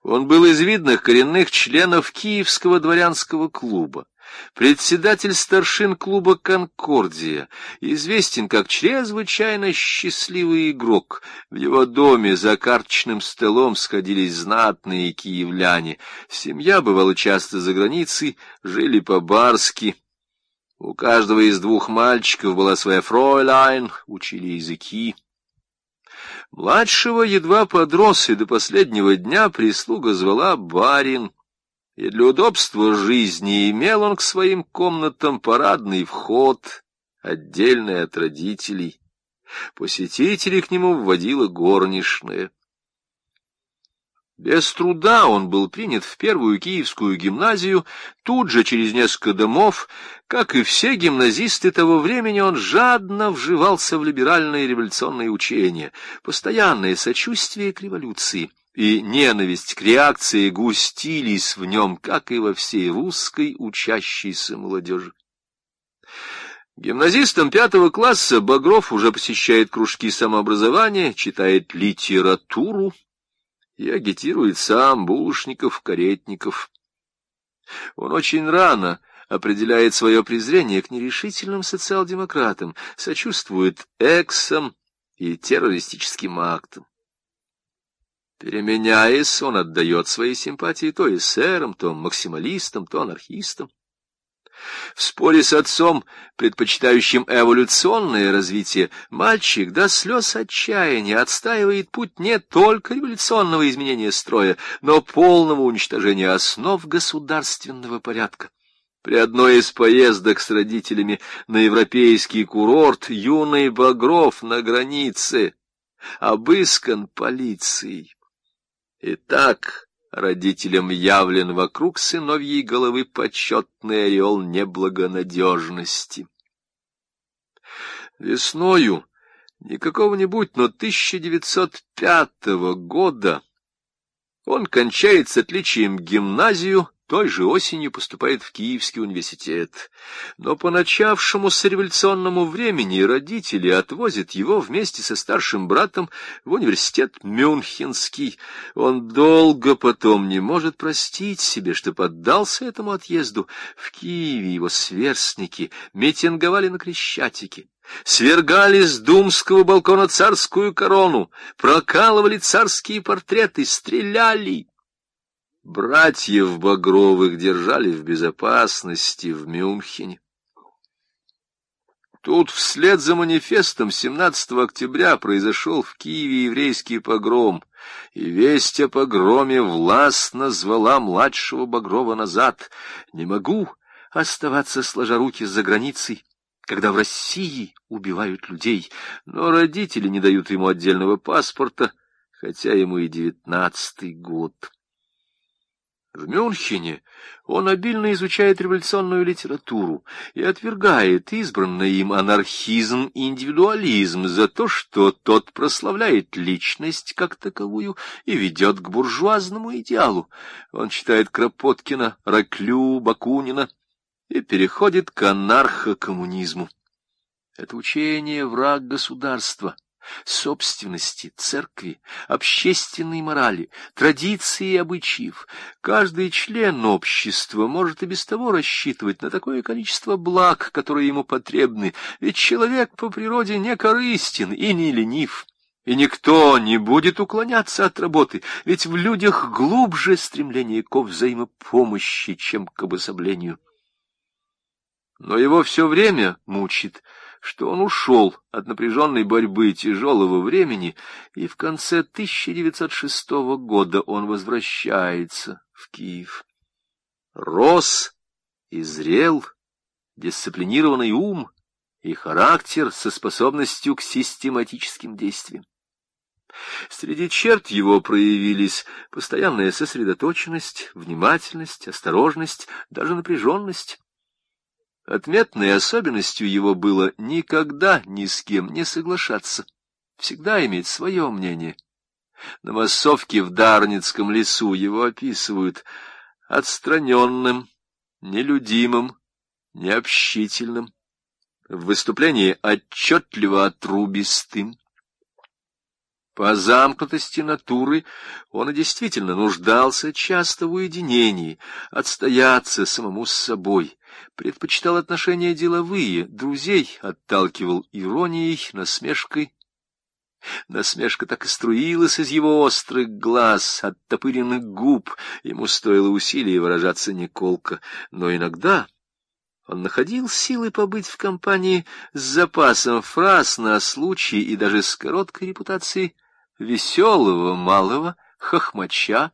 Он был из видных коренных членов Киевского дворянского клуба, председатель старшин клуба «Конкордия», известен как чрезвычайно счастливый игрок. В его доме за карточным столом сходились знатные киевляне. Семья бывала часто за границей, жили по-барски. У каждого из двух мальчиков была своя фройляйн, учили языки. Младшего едва подрос, и до последнего дня прислуга звала барин, и для удобства жизни имел он к своим комнатам парадный вход, отдельный от родителей. Посетителей к нему вводила горничная. Без труда он был принят в первую киевскую гимназию, тут же через несколько домов. Как и все гимназисты того времени, он жадно вживался в либеральные революционные учения, постоянное сочувствие к революции и ненависть к реакции густились в нем, как и во всей русской учащейся молодежи. Гимназистом 5 класса Багров уже посещает кружки самообразования, читает литературу и агитирует сам Булушников, Каретников. Он очень рано определяет свое презрение к нерешительным социал-демократам, сочувствует эксам и террористическим актам. Переменяясь, он отдает свои симпатии то эсерам, то максималистам, то анархистам. В споре с отцом, предпочитающим эволюционное развитие, мальчик до слез отчаяния отстаивает путь не только революционного изменения строя, но полного уничтожения основ государственного порядка. При одной из поездок с родителями на европейский курорт юный Багров на границе обыскан полицией. Итак, родителям явлен вокруг сыновьей головы почетный ореол неблагонадежности. Весною, не какого-нибудь, но 1905 года, он кончает с отличием гимназию, той же осенью поступает в Киевский университет. Но по начавшемуся революционному времени родители отвозят его вместе со старшим братом в университет Мюнхенский. Он долго потом не может простить себе, что поддался этому отъезду. В Киеве его сверстники митинговали на Крещатике, свергали с думского балкона царскую корону, прокалывали царские портреты, стреляли. Братьев Багровых держали в безопасности в Мюнхене. Тут вслед за манифестом 17 октября произошел в Киеве еврейский погром, и весть о погроме властно звала младшего Багрова назад. «Не могу оставаться сложа руки за границей, когда в России убивают людей», но родители не дают ему отдельного паспорта, хотя ему и 19-й год. В Мюнхене он обильно изучает революционную литературу и отвергает избранный им анархизм и индивидуализм за то, что тот прославляет личность как таковую и ведет к буржуазному идеалу. Он читает Кропоткина, Раклю, Бакунина и переходит к анархокоммунизму. Это учение враг государства, собственности, церкви, общественной морали, традиций и обычаев. Каждый член общества может и без того рассчитывать на такое количество благ, которые ему потребны, ведь человек по природе не корыстен и не ленив, и никто не будет уклоняться от работы, ведь в людях глубже стремление ко взаимопомощи, чем к обособлению. Но его все время мучит, что он ушел от напряженной борьбы тяжелого времени, и в конце 1906 года он возвращается в Киев. Рос и зрел дисциплинированный ум и характер со способностью к систематическим действиям. Среди черт его проявились постоянная сосредоточенность, внимательность, осторожность, даже напряженность. Отметной особенностью его было никогда ни с кем не соглашаться, всегда иметь свое мнение. На массовке в Дарницком лесу его описывают отстраненным, нелюдимым, необщительным, в выступлении отчетливо отрубистым. По замкнутости натуры он и действительно нуждался часто в уединении, отстояться самому с собой, предпочитал отношения деловые, друзей отталкивал иронией, насмешкой. Насмешка так и струилась из его острых глаз, оттопыренных губ, ему стоило усилий выражаться не колко, но иногда он находил силы побыть в компании с запасом фраз на случай и даже с короткой репутацией веселого малого хохмача.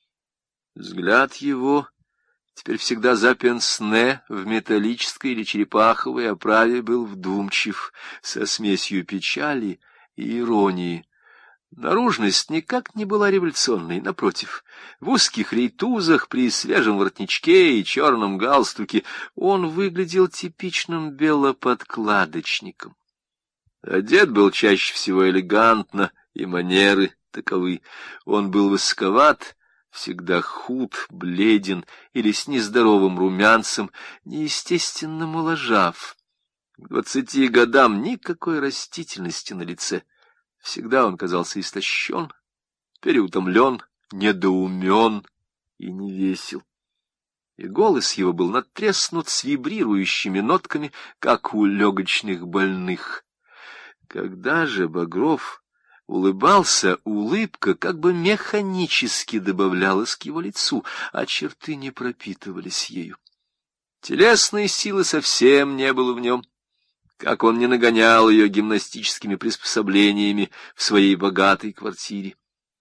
Взгляд его, теперь всегда за пенсне в металлической или черепаховой оправе, был вдумчив, со смесью печали и иронии. Наружность никак не была революционной, напротив. В узких рейтузах, при свежем воротничке и черном галстуке он выглядел типичным белоподкладочником. Одет был чаще всего элегантно, и манеры таковы. Он был высоковат, всегда худ, бледен или с нездоровым румянцем, неестественно моложав. К 20 годам никакой растительности на лице. Всегда он казался истощен, переутомлен, недоумен и невесел. И голос его был надтреснут с вибрирующими нотками, как у легочных больных. Когда же Багров улыбался, улыбка как бы механически добавлялась к его лицу, а черты не пропитывались ею. Телесной силы совсем не было в нем, как он не нагонял ее гимнастическими приспособлениями в своей богатой квартире.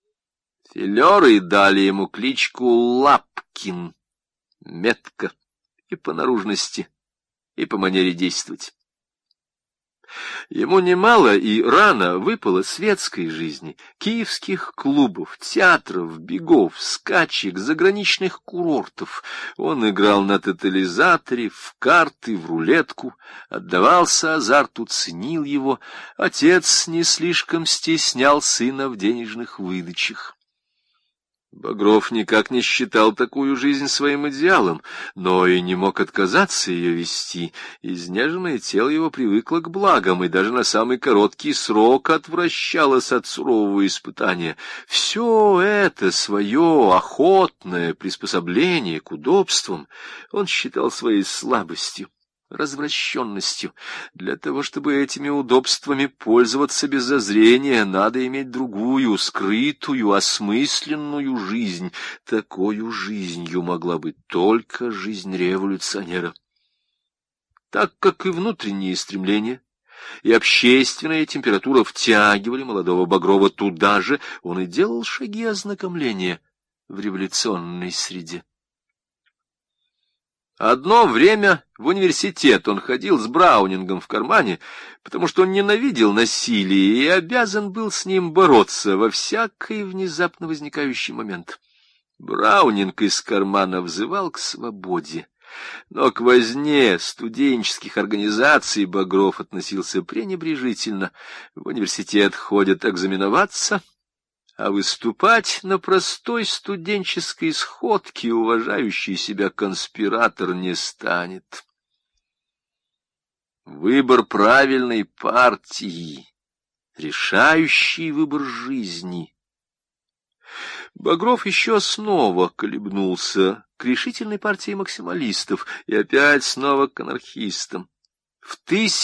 Филеры дали ему кличку Лапкин, метко и по наружности, и по манере действовать. Ему немало и рано выпало светской жизни, киевских клубов, театров, бегов, скачек, заграничных курортов. Он играл на тотализаторе, в карты, в рулетку, отдавался азарту, ценил его. Отец не слишком стеснял сына в денежных выдачах. Багров никак не считал такую жизнь своим идеалом, но и не мог отказаться ее вести. Изнеженное тело его привыкло к благам и даже на самый короткий срок отвращалось от сурового испытания. Все это свое охотное приспособление к удобствам он считал своей слабостью, развращенностью. Для того, чтобы этими удобствами пользоваться без зазрения, надо иметь другую, скрытую, осмысленную жизнь. Такою жизнью могла быть только жизнь революционера. Так как и внутренние стремления, и общественная температура втягивали молодого Багрова туда же, он и делал шаги ознакомления в революционной среде. Одно время в университет он ходил с Браунингом в кармане, потому что он ненавидел насилие и обязан был с ним бороться во всякий внезапно возникающий момент. Браунинг из кармана взывал к свободе, но к возне студенческих организаций Багров относился пренебрежительно. В университет ходят экзаменоваться, а выступать на простой студенческой сходке уважающий себя конспиратор не станет. Выбор правильной партии, решающий выбор жизни. Багров еще снова колебнулся к решительной партии максималистов и опять снова к анархистам. В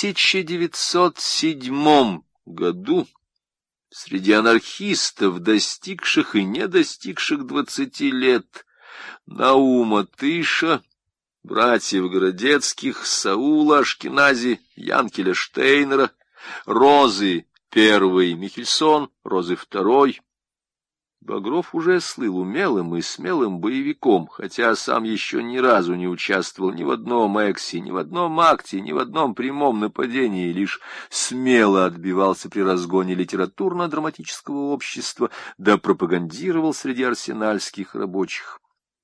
1907 году среди анархистов, достигших и не достигших 20 лет, Наума Тыша, братьев Городецких, Саула Ашкенази, Янкеля Штейнера, Розы I Михельсон, Розы II, Багров уже слыл умелым и смелым боевиком, хотя сам еще ни разу не участвовал ни в одном эксе, ни в одном акте, ни в одном прямом нападении, лишь смело отбивался при разгоне литературно-драматического общества, да пропагандировал среди арсенальских рабочих.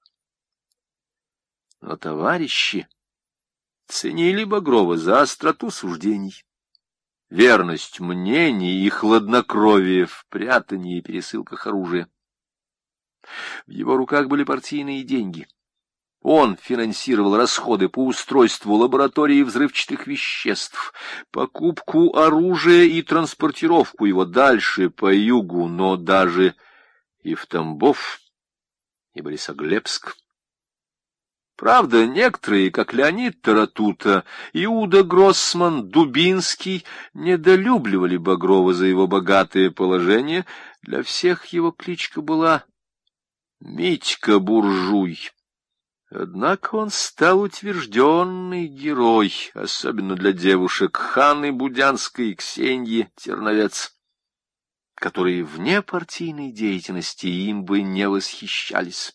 Но товарищи ценили Багрова за остроту суждений, верность мнений и хладнокровие в прятании и пересылках оружия. В его руках были партийные деньги. Он финансировал расходы по устройству лаборатории взрывчатых веществ, покупку оружия и транспортировку его дальше по югу, но даже и в Тамбов, и Борисоглебск. Правда, некоторые, как Леонид Таратута, Иуда Гроссман, Дубинский, недолюбливали Багрова за его богатое положение. Для всех его кличка была Митька-буржуй. Однако он стал утвержденный герой, особенно для девушек Ханны Будянской и Ксеньи Терновец, которые вне партийной деятельности им бы не восхищались.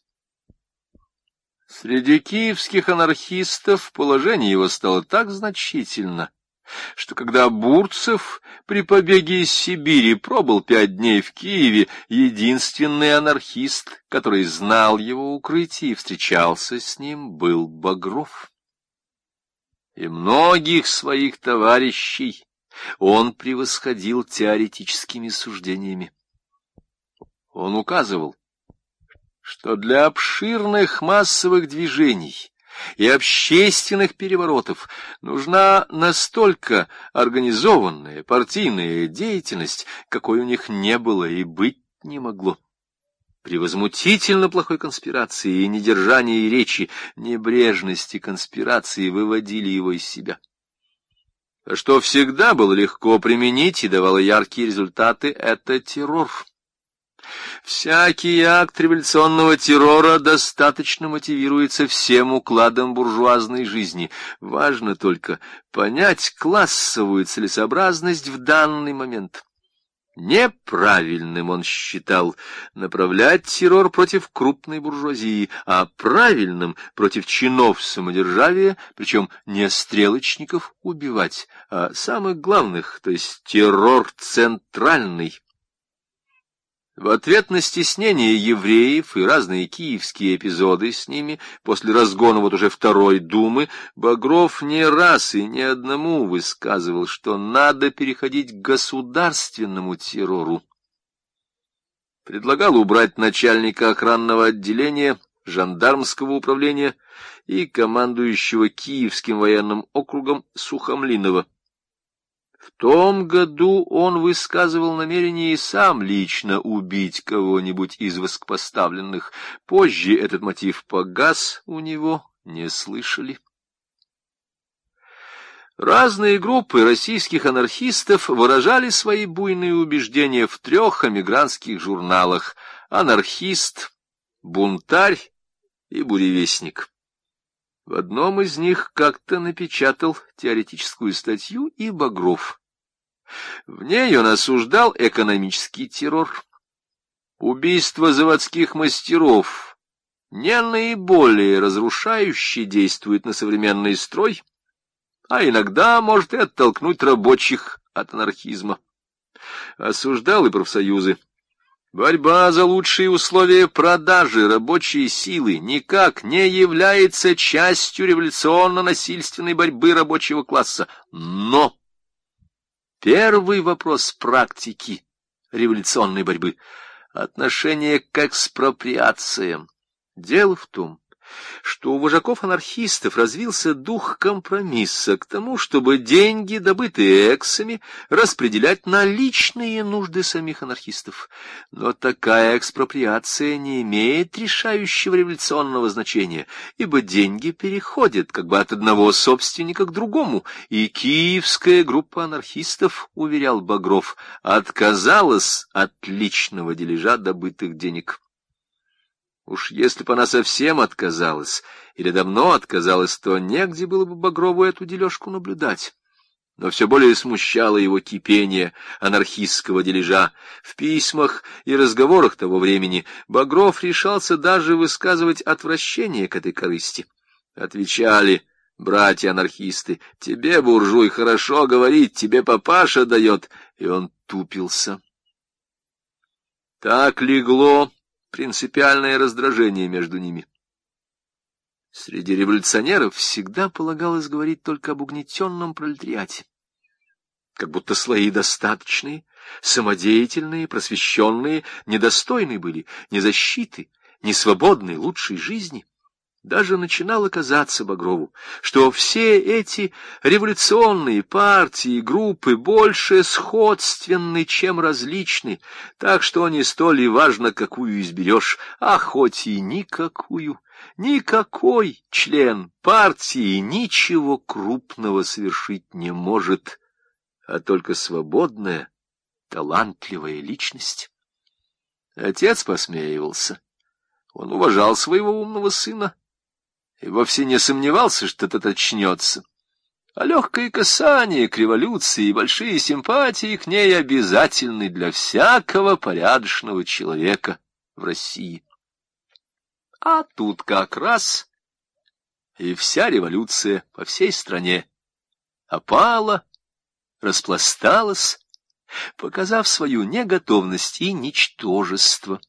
Среди киевских анархистов положение его стало так значительно, что когда Бурцев при побеге из Сибири пробыл 5 дней в Киеве, единственный анархист, который знал его укрытие и встречался с ним, был Багров. И многих своих товарищей он превосходил теоретическими суждениями. Он указывал, что для обширных массовых движений и общественных переворотов нужна настолько организованная партийная деятельность, какой у них не было и быть не могло. При возмутительно плохой конспирации и недержании речи, небрежности конспирации выводили его из себя. А что всегда было легко применить и давало яркие результаты, это террор. Всякий акт революционного террора достаточно мотивируется всем укладом буржуазной жизни. Важно только понять классовую целесообразность в данный момент. Неправильным он считал направлять террор против крупной буржуазии, а правильным против чинов самодержавия, причем не стрелочников убивать, а самых главных, то есть террор центральный. В ответ на стеснение евреев и разные киевские эпизоды с ними, после разгона вот уже Второй Думы, Багров не раз и не одному высказывал, что надо переходить к государственному террору. Предлагал убрать начальника охранного отделения, жандармского управления и командующего Киевским военным округом Сухомлинова. В том году он высказывал намерение и сам лично убить кого-нибудь из высокопоставленных. Позже этот мотив погас, у него не слышали. Разные группы российских анархистов выражали свои буйные убеждения в 3 эмигрантских журналах «Анархист», «Бунтарь» и «Буревестник». В одном из них как-то напечатал теоретическую статью и Багров. В ней он осуждал экономический террор. Убийство заводских мастеров не наиболее разрушающе действует на современный строй, а иногда может и оттолкнуть рабочих от анархизма. Осуждал и профсоюзы. Борьба за лучшие условия продажи рабочей силы никак не является частью революционно-насильственной борьбы рабочего класса. Но первый вопрос практики революционной борьбы — отношение к экспроприациям. Дело в том, что у вожаков-анархистов развился дух компромисса к тому, чтобы деньги, добытые эксами, распределять на личные нужды самих анархистов. Но такая экспроприация не имеет решающего революционного значения, ибо деньги переходят как бы от одного собственника к другому, и киевская группа анархистов, уверял Багров, отказалась от личного дележа добытых денег. Уж если бы она совсем отказалась, или давно отказалась, то негде было бы Багрову эту дележку наблюдать. Но все более смущало его кипение анархистского дележа. В письмах и разговорах того времени Багров решался даже высказывать отвращение к этой корысти. Отвечали братья-анархисты: «Тебе, буржуй, хорошо говорить, тебе папаша дает», и он тупился. Так легло принципиальное раздражение между ними. Среди революционеров всегда полагалось говорить только об угнетенном пролетариате. Как будто слои достаточные, самодеятельные, просвещенные, недостойны были ни защиты, ни свободной, лучшей жизни. Даже начинало казаться Багрову, что все эти революционные партии и группы больше сходственны, чем различны, так что не столь и важно, какую изберешь, а хоть и никакую. Никакой член партии ничего крупного совершить не может, а только свободная, талантливая личность. Отец посмеивался. Он уважал своего умного сына и вовсе не сомневался, что тот очнется. А легкое касание к революции и большие симпатии к ней обязательны для всякого порядочного человека в России. А тут как раз и вся революция по всей стране опала, распласталась, показав свою неготовность и ничтожество.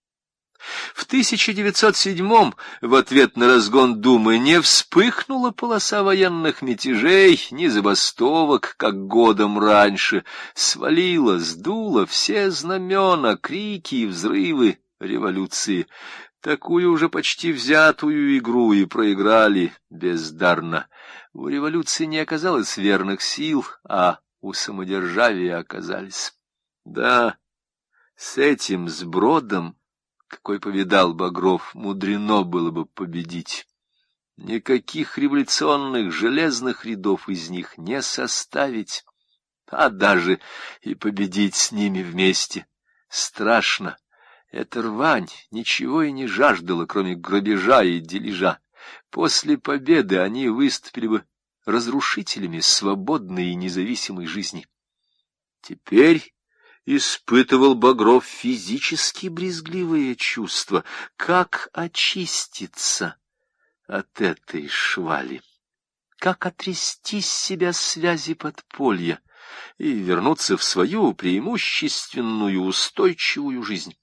В 1907-м в ответ на разгон Думы не вспыхнула полоса военных мятежей, ни забастовок, как годом раньше, свалила, сдула все знамена, крики и взрывы революции. Такую уже почти взятую игру и проиграли бездарно. У революции не оказалось верных сил, а у самодержавия оказались. Да, с этим сбродом, какой повидал Багров, мудрено было бы победить. Никаких революционных железных рядов из них не составить, а даже и победить с ними вместе страшно. Эта рвань ничего и не жаждала, кроме грабежа и дележа. После победы они выступили бы разрушителями свободной и независимой жизни. Теперь испытывал Багров физически брезгливые чувства. Как очиститься от этой швали? Как отрясти с себя связи подполья и вернуться в свою преимущественную устойчивую жизнь?